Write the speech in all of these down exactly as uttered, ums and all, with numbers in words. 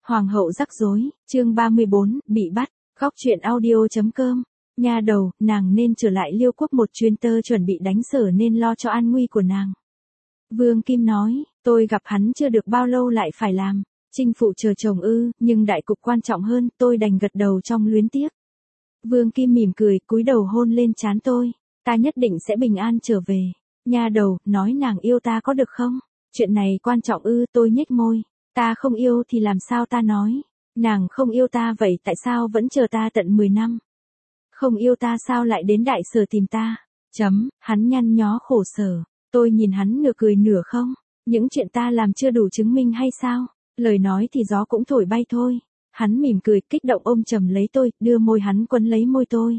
Hoàng hậu rắc rối, chương ba mươi bốn, bị bắt, góc truyện audio.com. Nha đầu, nàng nên trở lại Liêu quốc một chuyến, tơ chuẩn bị đánh Sở nên lo cho an nguy của nàng. Vương Kim nói, tôi gặp hắn chưa được bao lâu lại phải làm, chinh phụ chờ chồng ư, nhưng đại cục quan trọng hơn, tôi đành gật đầu trong luyến tiếc. Vương Kim mỉm cười, cúi đầu hôn lên trán tôi, ta nhất định sẽ bình an trở về. Nha đầu, nói nàng yêu ta có được không? Chuyện này quan trọng ư, tôi nhếch môi. Ta không yêu thì làm sao ta nói? Nàng không yêu ta vậy tại sao vẫn chờ ta tận mười năm? Không yêu ta sao lại đến Đại Sở tìm ta? Chấm, hắn nhăn nhó khổ sở. Tôi nhìn hắn nửa cười nửa không. Những chuyện ta làm chưa đủ chứng minh hay sao? Lời nói thì gió cũng thổi bay thôi. Hắn mỉm cười, kích động ôm chầm lấy tôi, đưa môi hắn quấn lấy môi tôi.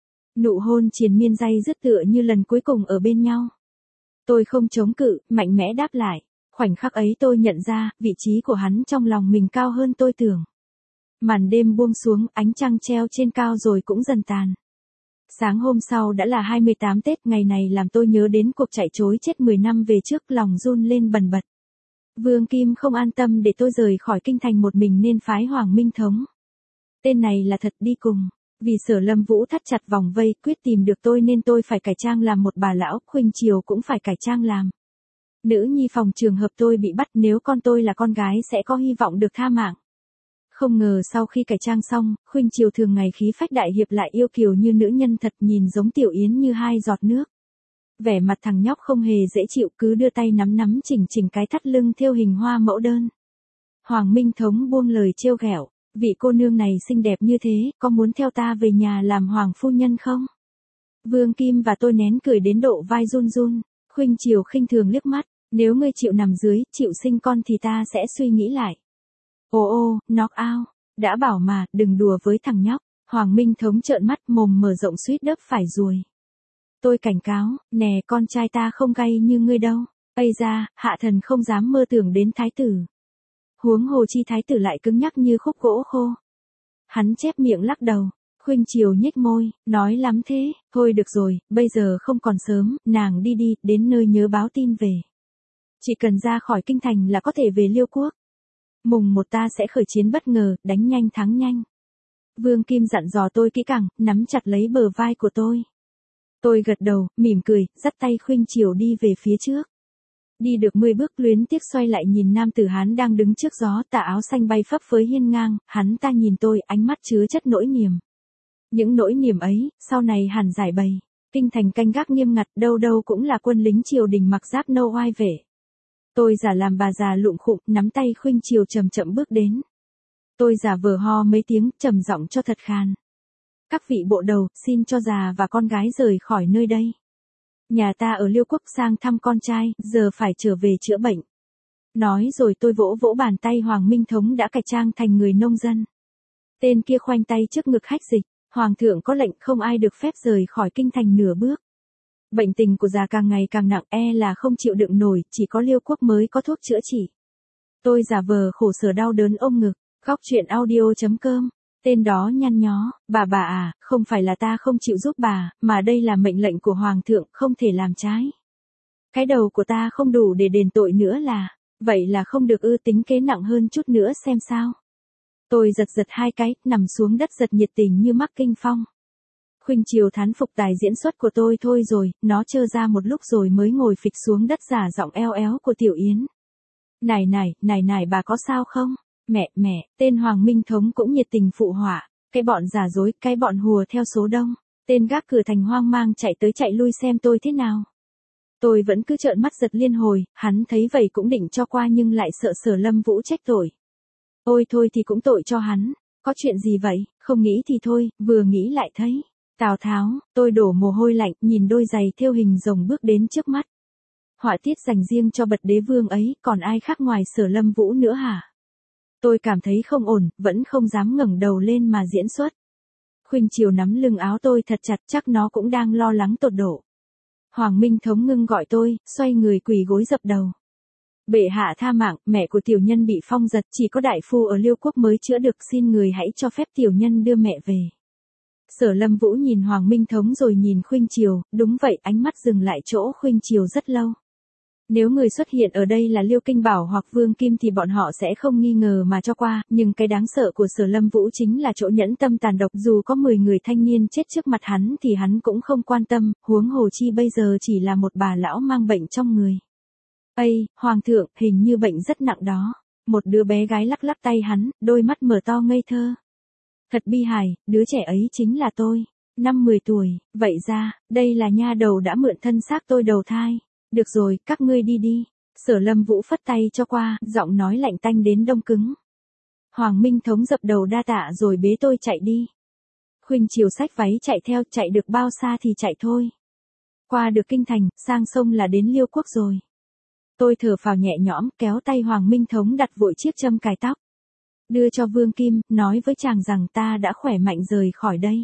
Nụ hôn triền miên day dứt tựa như lần cuối cùng ở bên nhau. Tôi không chống cự, mạnh mẽ đáp lại. Khoảnh khắc ấy tôi nhận ra, vị trí của hắn trong lòng mình cao hơn tôi tưởng. Màn đêm buông xuống, ánh trăng treo trên cao rồi cũng dần tàn. Sáng hôm sau đã là hai mươi tám Tết, ngày này làm tôi nhớ đến cuộc chạy trối chết mười năm về trước, lòng run lên bần bật. Vương Kim không an tâm để tôi rời khỏi kinh thành một mình nên phái Hoàng Minh Thống. Tên này là thật đi cùng. Vì Sở Lâm Vũ thắt chặt vòng vây quyết tìm được tôi nên tôi phải cải trang làm một bà lão, Khuynh Triều cũng phải cải trang làm nữ nhi phòng trường hợp tôi bị bắt, nếu con tôi là con gái sẽ có hy vọng được tha mạng. Không ngờ sau khi cải trang xong, Khuynh Triều thường ngày khí phách đại hiệp lại yêu kiều như nữ nhân thật, nhìn giống Tiểu Yến như hai giọt nước. Vẻ mặt thằng nhóc không hề dễ chịu, cứ đưa tay nắm nắm chỉnh chỉnh cái thắt lưng thêu hình hoa mẫu đơn. Hoàng Minh Thống buông lời trêu ghẹo, vị cô nương này xinh đẹp như thế, có muốn theo ta về nhà làm hoàng phu nhân không? Vương Kim và tôi nén cười đến độ vai run run. Khuynh Triều khinh thường liếc mắt, nếu ngươi chịu nằm dưới, chịu sinh con thì ta sẽ suy nghĩ lại. Ô ô, knock out, đã bảo mà, đừng đùa với thằng nhóc. Hoàng Minh Thống trợn mắt, mồm mở rộng suýt đớp phải ruồi. Tôi cảnh cáo, nè, con trai ta không gay như ngươi đâu. Ây ra, hạ thần không dám mơ tưởng đến thái tử. Huống hồ chi thái tử lại cứng nhắc như khúc gỗ khô. Hắn chép miệng lắc đầu. Khuynh Triều nhếch môi, nói lắm thế, thôi được rồi, bây giờ không còn sớm, nàng đi đi, đến nơi nhớ báo tin về. Chỉ cần ra khỏi kinh thành là có thể về Liêu quốc. Mùng một ta sẽ khởi chiến bất ngờ, đánh nhanh thắng nhanh. Vương Kim dặn dò tôi kỹ càng, nắm chặt lấy bờ vai của tôi. Tôi gật đầu, mỉm cười, dắt tay Khuynh Triều đi về phía trước. Đi được mười bước luyến tiếc xoay lại nhìn nam tử Hán đang đứng trước gió, tà áo xanh bay phấp phới hiên ngang, hắn ta nhìn tôi, ánh mắt chứa chất nỗi niềm. Những nỗi niềm ấy, sau này hẳn giải bày. Kinh thành canh gác nghiêm ngặt, đâu đâu cũng là quân lính triều đình mặc giáp nâu oai vệ. Tôi giả làm bà già lụng khụng, nắm tay Khuynh Triều chậm chậm bước đến. Tôi giả vờ ho mấy tiếng, trầm giọng cho thật khàn. Các vị bộ đầu, xin cho già và con gái rời khỏi nơi đây. Nhà ta ở Liêu quốc sang thăm con trai, giờ phải trở về chữa bệnh. Nói rồi tôi vỗ vỗ bàn tay Hoàng Minh Thống đã cải trang thành người nông dân. Tên kia khoanh tay trước ngực hách dịch. Hoàng thượng có lệnh không ai được phép rời khỏi kinh thành nửa bước. Bệnh tình của già càng ngày càng nặng, e là không chịu đựng nổi, chỉ có Liêu quốc mới có thuốc chữa trị. Tôi giả vờ khổ sở đau đớn ôm ngực, góc truyện audio.com. Tên đó nhăn nhó, bà bà à, không phải là ta không chịu giúp bà, mà đây là mệnh lệnh của Hoàng thượng, không thể làm trái. Cái đầu của ta không đủ để đền tội nữa là, vậy là không được ư, tính kế nặng hơn chút nữa xem sao. Tôi giật giật hai cái, nằm xuống đất giật nhiệt tình như mắc kinh phong. Khuynh Triều thán phục tài diễn xuất của tôi thôi rồi, nó trơ ra một lúc rồi mới ngồi phịch xuống đất giả giọng eo éo của Tiểu Yến. Này này, này này bà có sao không? Mẹ, mẹ, tên Hoàng Minh Thống cũng nhiệt tình phụ họa, cái bọn giả dối, cái bọn hùa theo số đông. Tên gác cửa thành hoang mang chạy tới chạy lui xem tôi thế nào. Tôi vẫn cứ trợn mắt giật liên hồi, hắn thấy vậy cũng định cho qua nhưng lại sợ Sở Lâm Vũ trách tội. Ôi thôi thì cũng tội cho hắn, có chuyện gì vậy, không nghĩ thì thôi, vừa nghĩ lại thấy. Tào Tháo, tôi đổ mồ hôi lạnh, nhìn đôi giày thêu hình rồng bước đến trước mắt. Họa tiết dành riêng cho bậc đế vương ấy, còn ai khác ngoài Sở Lâm Vũ nữa hả? Tôi cảm thấy không ổn, vẫn không dám ngẩng đầu lên mà diễn xuất. Khuynh Triều nắm lưng áo tôi thật chặt, chắc nó cũng đang lo lắng tột độ. Hoàng Minh Thống ngưng gọi tôi, xoay người quỳ gối dập đầu. Bệ hạ tha mạng, mẹ của tiểu nhân bị phong giật, chỉ có đại phu ở Liêu quốc mới chữa được, xin người hãy cho phép tiểu nhân đưa mẹ về. Sở Lâm Vũ nhìn Hoàng Minh Thống rồi nhìn Khuynh Triều, đúng vậy, ánh mắt dừng lại chỗ Khuynh Triều rất lâu. Nếu người xuất hiện ở đây là Liêu Kinh Bảo hoặc Vương Kim thì bọn họ sẽ không nghi ngờ mà cho qua, nhưng cái đáng sợ của Sở Lâm Vũ chính là chỗ nhẫn tâm tàn độc, dù có mười người thanh niên chết trước mặt hắn thì hắn cũng không quan tâm, huống hồ chi bây giờ chỉ là một bà lão mang bệnh trong người. Ây, Hoàng thượng, hình như bệnh rất nặng đó. Một đứa bé gái lắc lắc tay hắn, đôi mắt mở to ngây thơ. Thật bi hài, đứa trẻ ấy chính là tôi, năm mười tuổi, vậy ra, đây là nha đầu đã mượn thân xác tôi đầu thai. Được rồi, các ngươi đi đi. Sở Lâm Vũ phất tay cho qua, giọng nói lạnh tanh đến đông cứng. Hoàng Minh Thống dập đầu đa tạ rồi bế tôi chạy đi. Khuynh Triều xách váy chạy theo, chạy được bao xa thì chạy thôi. Qua được kinh thành, sang sông là đến Liêu Quốc rồi. Tôi thở phào nhẹ nhõm, kéo tay Hoàng Minh Thống đặt vội chiếc châm cài tóc. Đưa cho Vương Kim, nói với chàng rằng ta đã khỏe mạnh rời khỏi đây.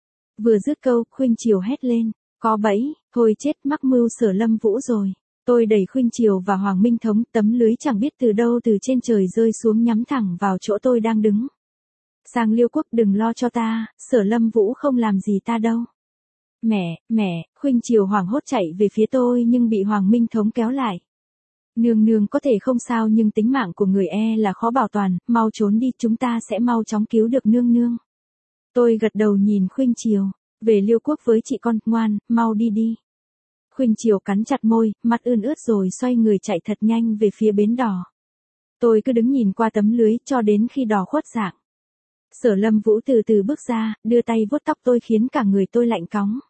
Vừa dứt câu, Khuynh Triều hét lên. Có bẫy, thôi chết mắc mưu Sở Lâm Vũ rồi. Tôi đẩy Khuynh Triều và Hoàng Minh Thống, tấm lưới chẳng biết từ đâu từ trên trời rơi xuống nhắm thẳng vào chỗ tôi đang đứng. Sang Liêu Quốc đừng lo cho ta, Sở Lâm Vũ không làm gì ta đâu. Mẹ, mẹ, Khuynh Triều hoảng hốt chạy về phía tôi nhưng bị Hoàng Minh Thống kéo lại. Nương nương có thể không sao nhưng tính mạng của người e là khó bảo toàn, mau trốn đi chúng ta sẽ mau chóng cứu được nương nương. Tôi gật đầu nhìn Khuynh Triều. Về Liêu Quốc với chị con, ngoan, mau đi đi. Khuynh Triều cắn chặt môi, mặt ươn ướt rồi xoay người chạy thật nhanh về phía bến đò. Tôi cứ đứng nhìn qua tấm lưới cho đến khi đò khuất dạng. Sở Lâm Vũ từ từ bước ra, đưa tay vuốt tóc tôi khiến cả người tôi lạnh cóng.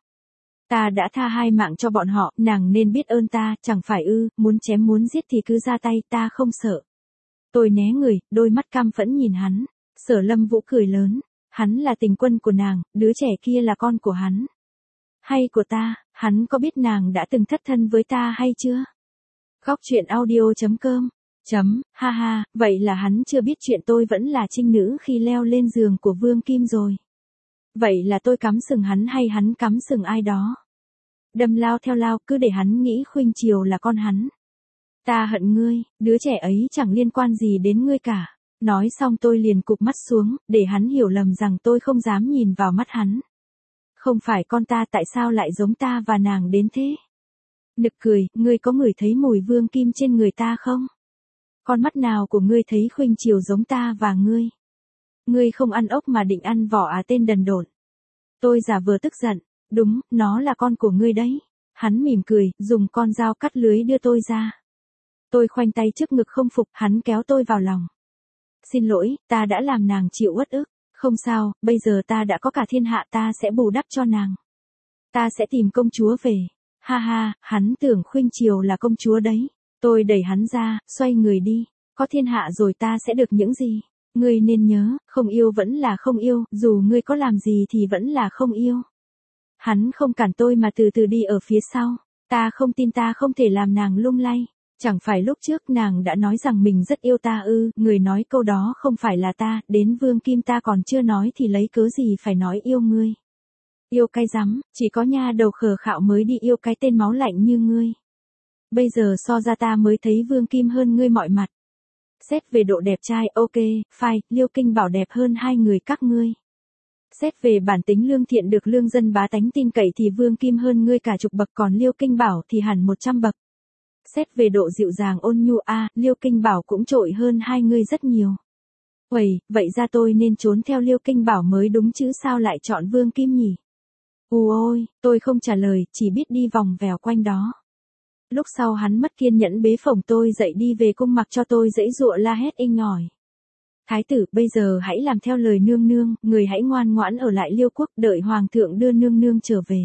Ta đã tha hai mạng cho bọn họ, nàng nên biết ơn ta, chẳng phải ư, muốn chém muốn giết thì cứ ra tay, ta không sợ. Tôi né người, đôi mắt căm phẫn nhìn hắn. Sở Lâm Vũ cười lớn. Hắn là tình quân của nàng, đứa trẻ kia là con của hắn. Hay của ta, hắn có biết nàng đã từng thất thân với ta hay chưa? Góc truyện audio chấm com Chấm, ha ha, vậy là hắn chưa biết chuyện tôi vẫn là trinh nữ khi leo lên giường của Vương Kim rồi. Vậy là tôi cắm sừng hắn hay hắn cắm sừng ai đó? Đâm lao theo lao, cứ để hắn nghĩ Khuynh Triều là con hắn. Ta hận ngươi, đứa trẻ ấy chẳng liên quan gì đến ngươi cả. Nói xong tôi liền cụp mắt xuống, để hắn hiểu lầm rằng tôi không dám nhìn vào mắt hắn. Không phải con ta tại sao lại giống ta và nàng đến thế? Nực cười, ngươi có ngửi thấy mùi Vương Kim trên người ta không? Con mắt nào của ngươi thấy Khuynh Triều giống ta và ngươi? Ngươi không ăn ốc mà định ăn vỏ à tên đần độn. Tôi giả vờ tức giận, đúng, nó là con của ngươi đấy. Hắn mỉm cười, dùng con dao cắt lưới đưa tôi ra. Tôi khoanh tay trước ngực không phục, hắn kéo tôi vào lòng. Xin lỗi, ta đã làm nàng chịu uất ức. Không sao, bây giờ ta đã có cả thiên hạ, ta sẽ bù đắp cho nàng. Ta sẽ tìm công chúa về. Ha ha, hắn tưởng Khuynh Triều là công chúa đấy. Tôi đẩy hắn ra, xoay người đi. Có thiên hạ rồi ta sẽ được những gì? Ngươi nên nhớ, không yêu vẫn là không yêu, dù ngươi có làm gì thì vẫn là không yêu. Hắn không cản tôi mà từ từ đi ở phía sau. Ta không tin ta không thể làm nàng lung lay. Chẳng phải lúc trước nàng đã nói rằng mình rất yêu ta ư, người nói câu đó không phải là ta, đến Vương Kim ta còn chưa nói thì lấy cớ gì phải nói yêu ngươi. Yêu cái rắm, chỉ có nha đầu khờ khạo mới đi yêu cái tên máu lạnh như ngươi. Bây giờ so ra ta mới thấy Vương Kim hơn ngươi mọi mặt. Xét về độ đẹp trai, ok, phải, Liêu Kinh Bảo đẹp hơn hai người các ngươi. Xét về bản tính lương thiện được lương dân bá tánh tin cậy thì Vương Kim hơn ngươi cả chục bậc còn Liêu Kinh Bảo thì hẳn một trăm bậc. Xét về độ dịu dàng ôn nhu a, à, Liêu Kinh Bảo cũng trội hơn hai ngươi rất nhiều. Uầy, vậy ra tôi nên trốn theo Liêu Kinh Bảo mới đúng chứ sao lại chọn Vương Kim nhỉ? Ù ôi, tôi không trả lời, chỉ biết đi vòng vèo quanh đó. Lúc sau hắn mất kiên nhẫn bế phổng tôi dậy đi về cung mặc cho tôi giãy giụa la hét inh ỏi. Thái tử, bây giờ hãy làm theo lời nương nương, người hãy ngoan ngoãn ở lại Liêu Quốc đợi hoàng thượng đưa nương nương trở về.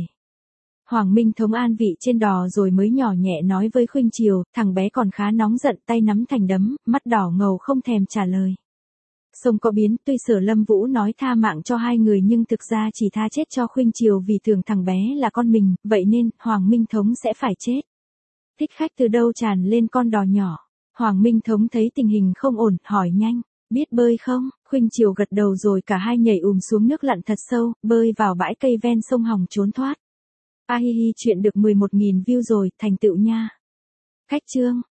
Hoàng Minh Thống an vị trên đò rồi mới nhỏ nhẹ nói với Khuynh Triều, thằng bé còn khá nóng giận, tay nắm thành đấm, mắt đỏ ngầu không thèm trả lời. Sông có biến, tuy Sở Lâm Vũ nói tha mạng cho hai người nhưng thực ra chỉ tha chết cho Khuynh Triều vì tưởng thằng bé là con mình, vậy nên, Hoàng Minh Thống sẽ phải chết. Thích khách từ đâu tràn lên con đò nhỏ. Hoàng Minh Thống thấy tình hình không ổn, hỏi nhanh, biết bơi không? Khuynh Triều gật đầu rồi cả hai nhảy ùm xuống nước lặn thật sâu, bơi vào bãi cây ven sông hòng trốn thoát. A hi hi, chuyện được mười một nghìn view rồi, thành tựu nha. Cách chương